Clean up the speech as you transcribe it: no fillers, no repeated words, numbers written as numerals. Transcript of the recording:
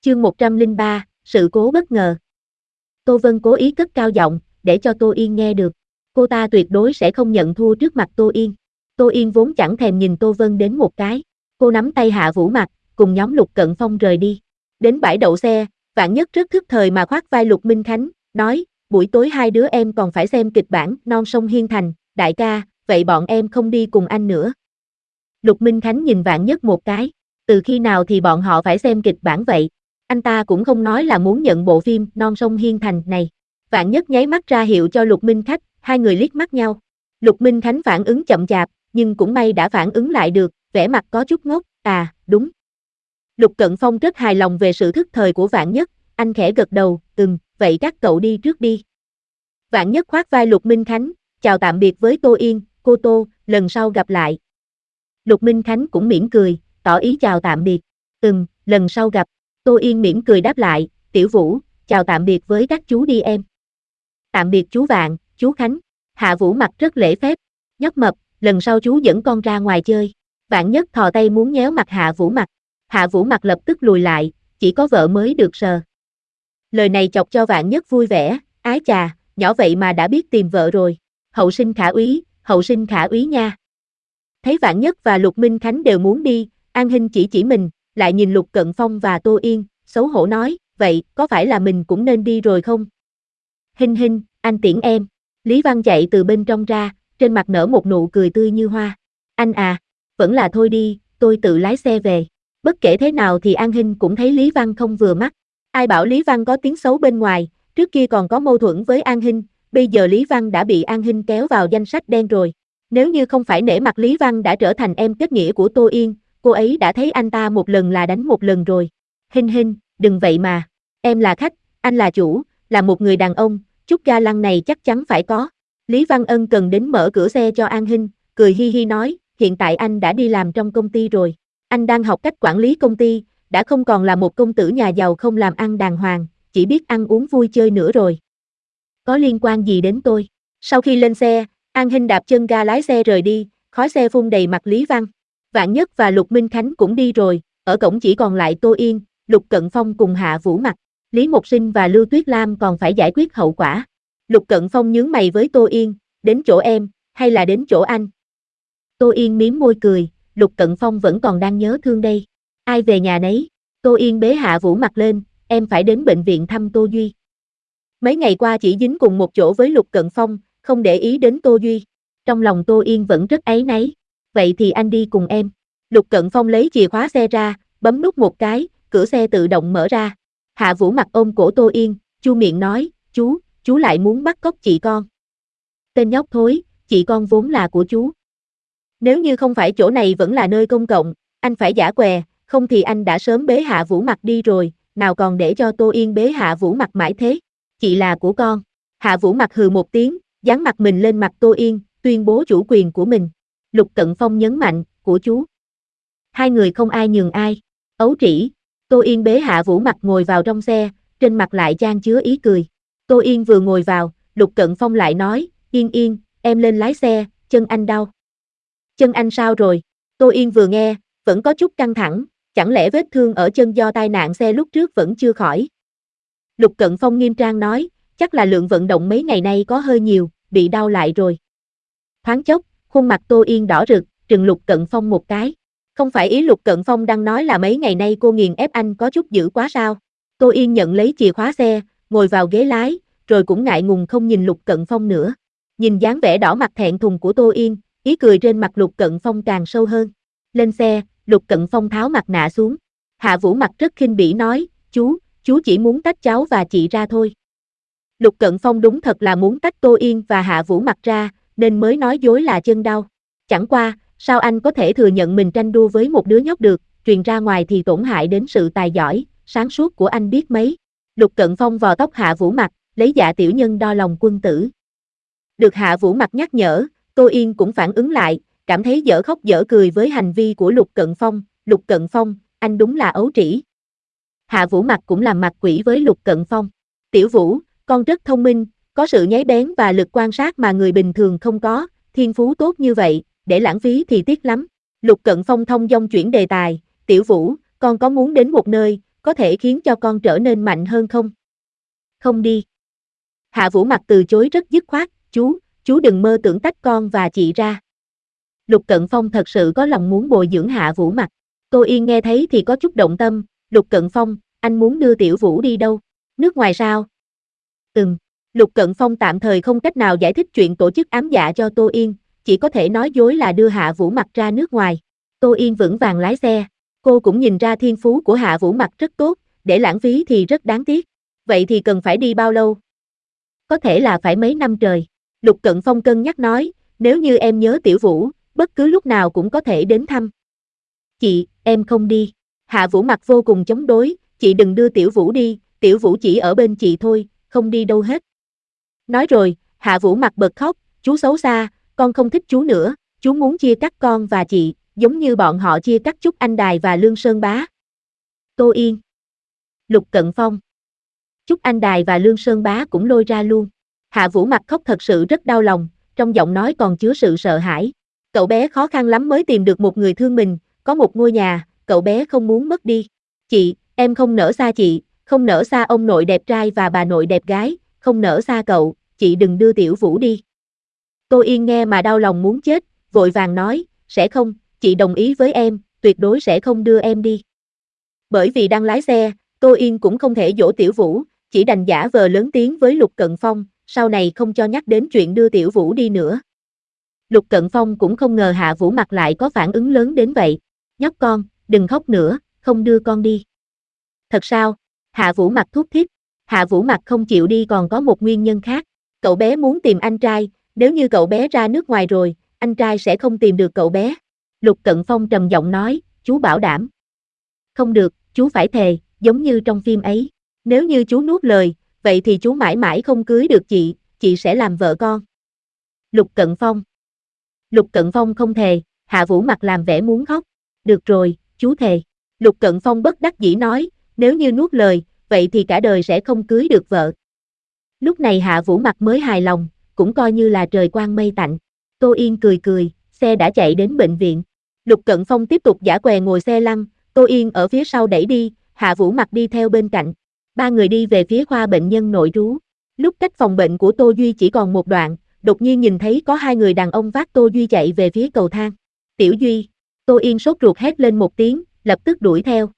Chương 103, sự cố bất ngờ. Tô Vân cố ý cất cao giọng, để cho Tô Yên nghe được. Cô ta tuyệt đối sẽ không nhận thua trước mặt Tô Yên. Tô Yên vốn chẳng thèm nhìn Tô Vân đến một cái. Cô nắm tay Hạ Vũ Mặc, cùng nhóm Lục Cận Phong rời đi. Đến bãi đậu xe, Vạn Nhất rất thức thời mà khoác vai Lục Minh Khánh, nói, buổi tối hai đứa em còn phải xem kịch bản Non Sông Hiên Thành, đại ca, vậy bọn em không đi cùng anh nữa. Lục Minh Khánh nhìn Vạn Nhất một cái, từ khi nào thì bọn họ phải xem kịch bản vậy? Anh ta cũng không nói là muốn nhận bộ phim Non Sông Hiên Thành này. Vạn Nhất nháy mắt ra hiệu cho Lục Minh Khách, hai người liếc mắt nhau. Lục Minh Khánh phản ứng chậm chạp, nhưng cũng may đã phản ứng lại được, vẻ mặt có chút ngốc, đúng. Lục Cận Phong rất hài lòng về sự thức thời của Vạn Nhất, anh khẽ gật đầu, vậy các cậu đi trước đi. Vạn Nhất khoác vai Lục Minh Khánh, chào tạm biệt với Tô Yên, cô Tô, lần sau gặp lại. Lục Minh Khánh cũng mỉm cười, tỏ ý chào tạm biệt, lần sau gặp. Tô Yên mỉm cười đáp lại, Tiểu Vũ, chào tạm biệt với các chú đi em. Tạm biệt chú Vạn, chú Khánh. Hạ Vũ Mặc rất lễ phép, nhóc mập, lần sau chú dẫn con ra ngoài chơi. Vạn Nhất thò tay muốn nhéo mặt Hạ Vũ Mặc. Hạ Vũ Mặc lập tức lùi lại, chỉ có vợ mới được sờ. Lời này chọc cho Vạn Nhất vui vẻ, ái chà, nhỏ vậy mà đã biết tìm vợ rồi. Hậu sinh khả úy nha. Thấy Vạn Nhất và Lục Minh Khánh đều muốn đi, An Hinh chỉ mình, lại nhìn Lục Cận Phong và Tô Yên, xấu hổ nói, vậy, có phải là mình cũng nên đi rồi không? Hinh, anh tiễn em. Lý Văn chạy từ bên trong ra, trên mặt nở một nụ cười tươi như hoa. Anh à, vẫn là thôi đi, tôi tự lái xe về. Bất kể thế nào thì An Hinh cũng thấy Lý Văn không vừa mắt. Ai bảo Lý Văn có tiếng xấu bên ngoài, trước kia còn có mâu thuẫn với An Hinh, bây giờ Lý Văn đã bị An Hinh kéo vào danh sách đen rồi. Nếu như không phải nể mặt Lý Văn đã trở thành em kết nghĩa của Tô Yên, cô ấy đã thấy anh ta một lần là đánh một lần rồi. Hinh, đừng vậy mà. Em là khách, anh là chủ, là một người đàn ông, chút ga lăng này chắc chắn phải có. Lý Văn ân cần đến mở cửa xe cho An Hinh, cười hi hi nói, hiện tại anh đã đi làm trong công ty rồi. Anh đang học cách quản lý công ty, đã không còn là một công tử nhà giàu không làm ăn đàng hoàng, chỉ biết ăn uống vui chơi nữa rồi. Có liên quan gì đến tôi? Sau khi lên xe, An Hinh đạp chân ga lái xe rời đi, khói xe phun đầy mặt Lý Văn. Vạn Nhất và Lục Minh Khánh cũng đi rồi, ở cổng chỉ còn lại Tô Yên, Lục Cận Phong cùng Hạ Vũ Mặc. Lý Mộc Sinh và Lưu Tuyết Lam còn phải giải quyết hậu quả. Lục Cận Phong nhướng mày với Tô Yên, đến chỗ em, hay là đến chỗ anh? Tô Yên mím môi cười, Lục Cận Phong vẫn còn đang nhớ thương đây. Ai về nhà nấy? Tô Yên bế Hạ Vũ Mặc lên, em phải đến bệnh viện thăm Tô Duy. Mấy ngày qua chỉ dính cùng một chỗ với Lục Cận Phong, không để ý đến Tô Duy. Trong lòng Tô Yên vẫn rất áy náy. Vậy thì anh đi cùng em. Lục Cận Phong lấy chìa khóa xe ra, bấm nút một cái, cửa xe tự động mở ra. Hạ Vũ Mặc ôm cổ Tô Yên, chu miệng nói, chú lại muốn bắt cóc chị con. Tên nhóc thối, chị con vốn là của chú. Nếu như không phải chỗ này vẫn là nơi công cộng, anh phải giả què, không thì anh đã sớm bế Hạ Vũ Mặc đi rồi, nào còn để cho Tô Yên bế Hạ Vũ Mặc mãi thế. Chị là của con. Hạ Vũ Mặc hừ một tiếng, dán mặt mình lên mặt Tô Yên, tuyên bố chủ quyền của mình. Lục Cận Phong nhấn mạnh, của chú. Hai người không ai nhường ai. Ấu trĩ. Tô Yên bế Hạ Vũ Mặc ngồi vào trong xe, trên mặt lại chan chứa ý cười. Tô Yên vừa ngồi vào, Lục Cận Phong lại nói, Yên, em lên lái xe, chân anh đau. Chân anh sao rồi? Tô Yên vừa nghe, vẫn có chút căng thẳng, chẳng lẽ vết thương ở chân do tai nạn xe lúc trước vẫn chưa khỏi? Lục Cận Phong nghiêm trang nói, chắc là lượng vận động mấy ngày nay có hơi nhiều, bị đau lại rồi. Thoáng chốc, khuôn mặt Tô Yên đỏ rực, trừng Lục Cận Phong một cái. Không phải ý Lục Cận Phong đang nói là mấy ngày nay cô nghiền ép anh có chút dữ quá sao? Tô Yên nhận lấy chìa khóa xe, ngồi vào ghế lái, rồi cũng ngại ngùng không nhìn Lục Cận Phong nữa. Nhìn dáng vẻ đỏ mặt thẹn thùng của Tô Yên, ý cười trên mặt Lục Cận Phong càng sâu hơn. Lên xe, Lục Cận Phong tháo mặt nạ xuống. Hạ Vũ Mặc rất khinh bỉ nói, chú chỉ muốn tách cháu và chị ra thôi. Lục Cận Phong đúng thật là muốn tách Tô Yên và Hạ Vũ Mặc ra, nên mới nói dối là chân đau. Chẳng qua, sao anh có thể thừa nhận mình tranh đua với một đứa nhóc được, truyền ra ngoài thì tổn hại đến sự tài giỏi, sáng suốt của anh biết mấy. Lục Cận Phong vò tóc Hạ Vũ Mặc, lấy dạ tiểu nhân đo lòng quân tử. Được Hạ Vũ Mặc nhắc nhở, Tô Yên cũng phản ứng lại, cảm thấy dở khóc dở cười với hành vi của Lục Cận Phong. Lục Cận Phong, anh đúng là ấu trĩ. Hạ Vũ Mặc cũng làm mặt quỷ với Lục Cận Phong. Tiểu Vũ, con rất thông minh, có sự nháy bén và lực quan sát mà người bình thường không có, thiên phú tốt như vậy, để lãng phí thì tiếc lắm. Lục Cận Phong thông dong chuyển đề tài, Tiểu Vũ, con có muốn đến một nơi, có thể khiến cho con trở nên mạnh hơn không? Không đi. Hạ Vũ Mặc từ chối rất dứt khoát, chú đừng mơ tưởng tách con và chị ra. Lục Cận Phong thật sự có lòng muốn bồi dưỡng Hạ Vũ Mặc. Tô Yên nghe thấy thì có chút động tâm, Lục Cận Phong, anh muốn đưa Tiểu Vũ đi đâu? Nước ngoài sao? Lục Cận Phong tạm thời không cách nào giải thích chuyện tổ chức ám dạ cho Tô Yên, chỉ có thể nói dối là đưa Hạ Vũ Mặc ra nước ngoài. Tô Yên vững vàng lái xe, cô cũng nhìn ra thiên phú của Hạ Vũ Mặc rất tốt, để lãng phí thì rất đáng tiếc. Vậy thì cần phải đi bao lâu? Có thể là phải mấy năm trời. Lục Cận Phong cân nhắc nói, nếu như em nhớ Tiểu Vũ, bất cứ lúc nào cũng có thể đến thăm. Chị, em không đi. Hạ Vũ Mặc vô cùng chống đối, chị đừng đưa Tiểu Vũ đi, Tiểu Vũ chỉ ở bên chị thôi, không đi đâu hết. Nói rồi, Hạ Vũ Mặc bật khóc, chú xấu xa, con không thích chú nữa, chú muốn chia cắt con và chị, giống như bọn họ chia cắt Trúc Anh Đài và Lương Sơn Bá. Tô Yên. Lục Cận Phong. Trúc Anh Đài và Lương Sơn Bá cũng lôi ra luôn. Hạ Vũ Mặc khóc thật sự rất đau lòng, trong giọng nói còn chứa sự sợ hãi. Cậu bé khó khăn lắm mới tìm được một người thương mình, có một ngôi nhà, cậu bé không muốn mất đi. Chị, em không nỡ xa chị, không nỡ xa ông nội đẹp trai và bà nội đẹp gái, không nỡ xa cậu, chị đừng đưa Tiểu Vũ đi. Tô Yên nghe mà đau lòng muốn chết, vội vàng nói, sẽ không, chị đồng ý với em, tuyệt đối sẽ không đưa em đi. Bởi vì đang lái xe, Tô Yên cũng không thể dỗ Tiểu Vũ, chỉ đành giả vờ lớn tiếng với Lục Cận Phong, sau này không cho nhắc đến chuyện đưa Tiểu Vũ đi nữa. Lục Cận Phong cũng không ngờ Hạ Vũ Mặc lại có phản ứng lớn đến vậy. Nhóc con, đừng khóc nữa, không đưa con đi. Thật sao? Hạ Vũ Mặc thúc thiết. Hạ Vũ Mặc không chịu đi còn có một nguyên nhân khác. Cậu bé muốn tìm anh trai, nếu như cậu bé ra nước ngoài rồi, anh trai sẽ không tìm được cậu bé. Lục Cận Phong trầm giọng nói, chú bảo đảm. Không được, chú phải thề, giống như trong phim ấy. Nếu như chú nuốt lời, vậy thì chú mãi mãi không cưới được chị sẽ làm vợ con. Lục Cận Phong. Lục Cận Phong không thề, Hạ Vũ Mặc làm vẻ muốn khóc. Được rồi, chú thề. Lục Cận Phong bất đắc dĩ nói, nếu như nuốt lời, vậy thì cả đời sẽ không cưới được vợ. Lúc này Hạ Vũ Mặc mới hài lòng, cũng coi như là trời quang mây tạnh. Tô Yên cười cười, xe đã chạy đến bệnh viện. Lục Cận Phong tiếp tục giả què ngồi xe lăn, Tô Yên ở phía sau đẩy đi, Hạ Vũ Mặc đi theo bên cạnh. Ba người đi về phía khoa bệnh nhân nội trú. Lúc cách phòng bệnh của Tô Duy chỉ còn một đoạn, đột nhiên nhìn thấy có hai người đàn ông vác Tô Duy chạy về phía cầu thang. Tiểu Duy, Tô Yên sốt ruột hét lên một tiếng, lập tức đuổi theo.